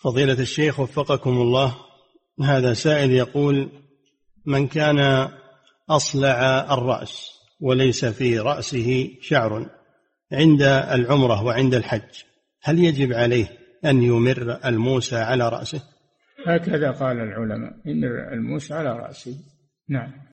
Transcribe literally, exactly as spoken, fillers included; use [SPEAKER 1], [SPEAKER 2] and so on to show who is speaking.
[SPEAKER 1] فضيلة الشيخ وفقكم الله، هذا سائل يقول: من كان أصلع الرأس وليس في رأسه شعر عند العمرة وعند الحج، هل يجب عليه أن يمر الموسى على رأسه؟
[SPEAKER 2] هكذا قال العلماء، يمر الموسى على رأسه. نعم.